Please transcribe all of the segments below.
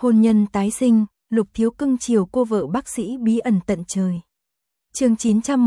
Hôn nhân tái sinh, Lục Thiếu cưng chiều cô vợ bác sĩ bí ẩn tận trời. Chương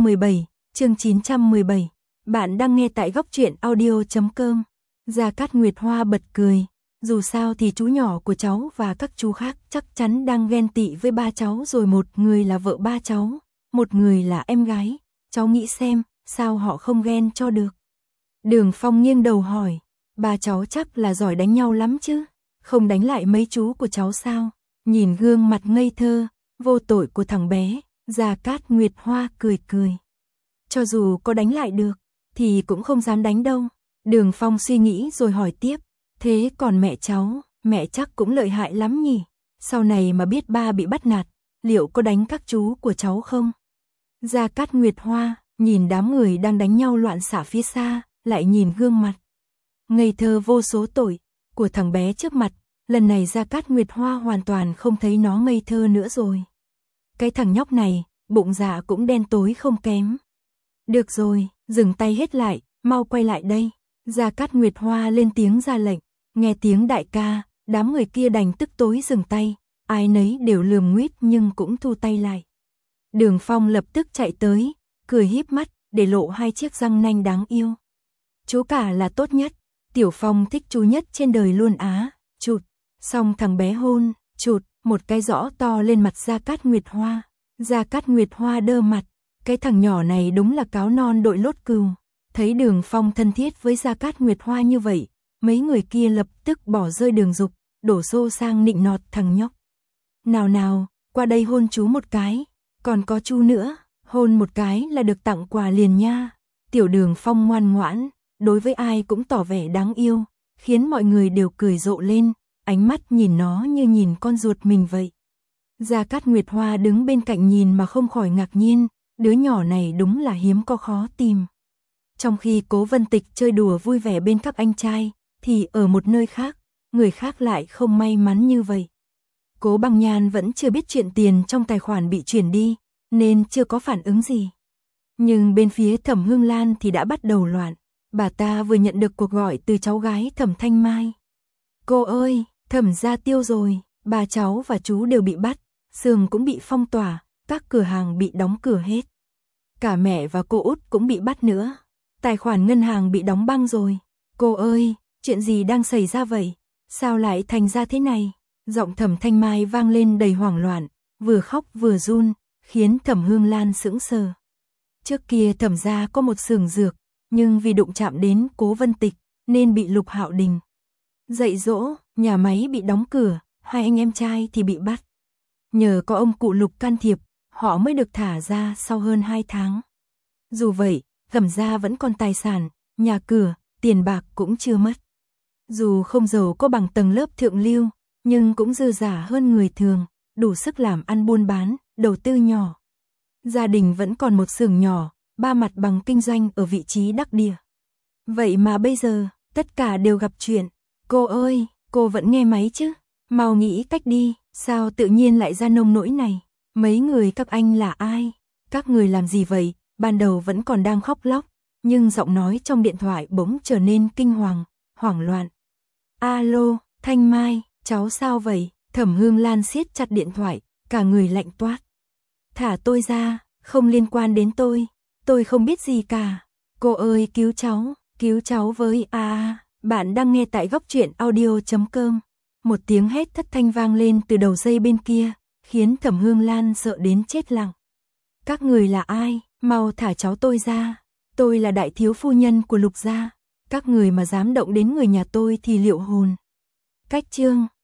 917. Bạn đang nghe tại góc truyện audio.com. Gia Cát Nguyệt Hoa bật cười, dù sao thì chú nhỏ của cháu và các chú khác chắc chắn đang ghen tị với ba cháu rồi, một người là vợ ba cháu, một người là em gái, cháu nghĩ xem, sao họ không ghen cho được. Đường Phong nghiêng đầu hỏi, ba cháu chắc là giỏi đánh nhau lắm chứ, không đánh lại mấy chú của cháu sao? Nhìn gương mặt ngây thơ, vô tội của thằng bé, Gia Cát Nguyệt Hoa cười cười. Cho dù có đánh lại được, thì cũng không dám đánh đâu. Đường Phong suy nghĩ rồi hỏi tiếp, thế còn mẹ cháu, mẹ chắc cũng lợi hại lắm nhỉ? Sau này mà biết ba bị bắt nạt, liệu có đánh các chú của cháu không? Gia Cát Nguyệt Hoa, nhìn đám người đang đánh nhau loạn xạ phía xa, lại nhìn gương mặt ngây thơ vô số tội của thằng bé trước mặt, lần này Gia Cát Nguyệt Hoa hoàn toàn không thấy nó ngây thơ nữa rồi. Cái thằng nhóc này, bụng dạ cũng đen tối không kém. Được rồi, dừng tay hết lại, mau quay lại đây. Gia Cát Nguyệt Hoa lên tiếng ra lệnh, nghe tiếng đại ca, đám người kia đành tức tối dừng tay, ai nấy đều lườm nguýt nhưng cũng thu tay lại. Đường Phong lập tức chạy tới, cười híp mắt, để lộ hai chiếc răng nanh đáng yêu. Chú cả là tốt nhất, Tiểu Phong thích chú nhất trên đời luôn á, chụt. Xong thằng bé hôn, chụt, một cái rõ to lên mặt Gia Cát Nguyệt Hoa. Gia Cát Nguyệt Hoa đơ mặt, cái thằng nhỏ này đúng là cáo non đội lốt cừu. Thấy Đường Phong thân thiết với Gia Cát Nguyệt Hoa như vậy, mấy người kia lập tức bỏ rơi Đường Dục, đổ xô sang nịnh nọt thằng nhóc. Nào nào, qua đây hôn chú một cái, còn có chú nữa, hôn một cái là được tặng quà liền nha. Tiểu Đường Phong ngoan ngoãn, đối với ai cũng tỏ vẻ đáng yêu, khiến mọi người đều cười rộ lên, ánh mắt nhìn nó như nhìn con ruột mình vậy. Gia Cát Nguyệt Hoa đứng bên cạnh nhìn mà không khỏi ngạc nhiên, đứa nhỏ này đúng là hiếm có khó tìm. Trong khi Cố Vân Tịch chơi đùa vui vẻ bên các anh trai, thì ở một nơi khác, người khác lại không may mắn như vậy. Cố Băng Nhan vẫn chưa biết chuyện tiền trong tài khoản bị chuyển đi, nên chưa có phản ứng gì. Nhưng bên phía Thẩm Hương Lan thì đã bắt đầu loạn, bà ta vừa nhận được cuộc gọi từ cháu gái Thẩm Thanh Mai. Cô ơi, Thẩm gia tiêu rồi, bà cháu và chú đều bị bắt, xưởng cũng bị phong tỏa, các cửa hàng bị đóng cửa hết. Cả mẹ và cô út cũng bị bắt nữa. Tài khoản ngân hàng bị đóng băng rồi. Cô ơi, chuyện gì đang xảy ra vậy? Sao lại thành ra thế này? Giọng Thẩm Thanh Mai vang lên đầy hoảng loạn, vừa khóc vừa run, khiến Thẩm Hương Lan sững sờ. Trước kia Thẩm gia có một xưởng dược, nhưng vì đụng chạm đến Cố Vân Tịch, nên bị Lục Hạo Đình dạy dỗ, nhà máy bị đóng cửa, hai anh em trai thì bị bắt. Nhờ có ông cụ Lục can thiệp, họ mới được thả ra sau hơn 2 tháng. Dù vậy, Thẩm gia vẫn còn tài sản, nhà cửa, tiền bạc cũng chưa mất. Dù không giàu có bằng tầng lớp thượng lưu, nhưng cũng dư dả hơn người thường, đủ sức làm ăn buôn bán, đầu tư nhỏ. Gia đình vẫn còn một xưởng nhỏ, ba mặt bằng kinh doanh ở vị trí đắc địa. Vậy mà bây giờ, tất cả đều gặp chuyện. Cô ơi, cô vẫn nghe máy chứ? Mau nghĩ cách đi, sao tự nhiên lại ra nông nỗi này? Mấy người các anh là ai? Các người làm gì vậy? Ban đầu vẫn còn đang khóc lóc, nhưng giọng nói trong điện thoại bỗng trở nên kinh hoàng, hoảng loạn. Alo, Thanh Mai, cháu sao vậy? Thẩm Hương Lan siết chặt điện thoại, cả người lạnh toát. Thả tôi ra, không liên quan đến tôi không biết gì cả. Cô ơi cứu cháu với bạn đang nghe tại góc truyện audio.com. Một tiếng hét thất thanh vang lên từ đầu dây bên kia, khiến Thẩm Hương Lan sợ đến chết lặng. Các người là ai? Mau thả cháu tôi ra. Tôi là đại thiếu phu nhân của Lục gia. Các người mà dám động đến người nhà tôi thì liệu hồn. Cách chương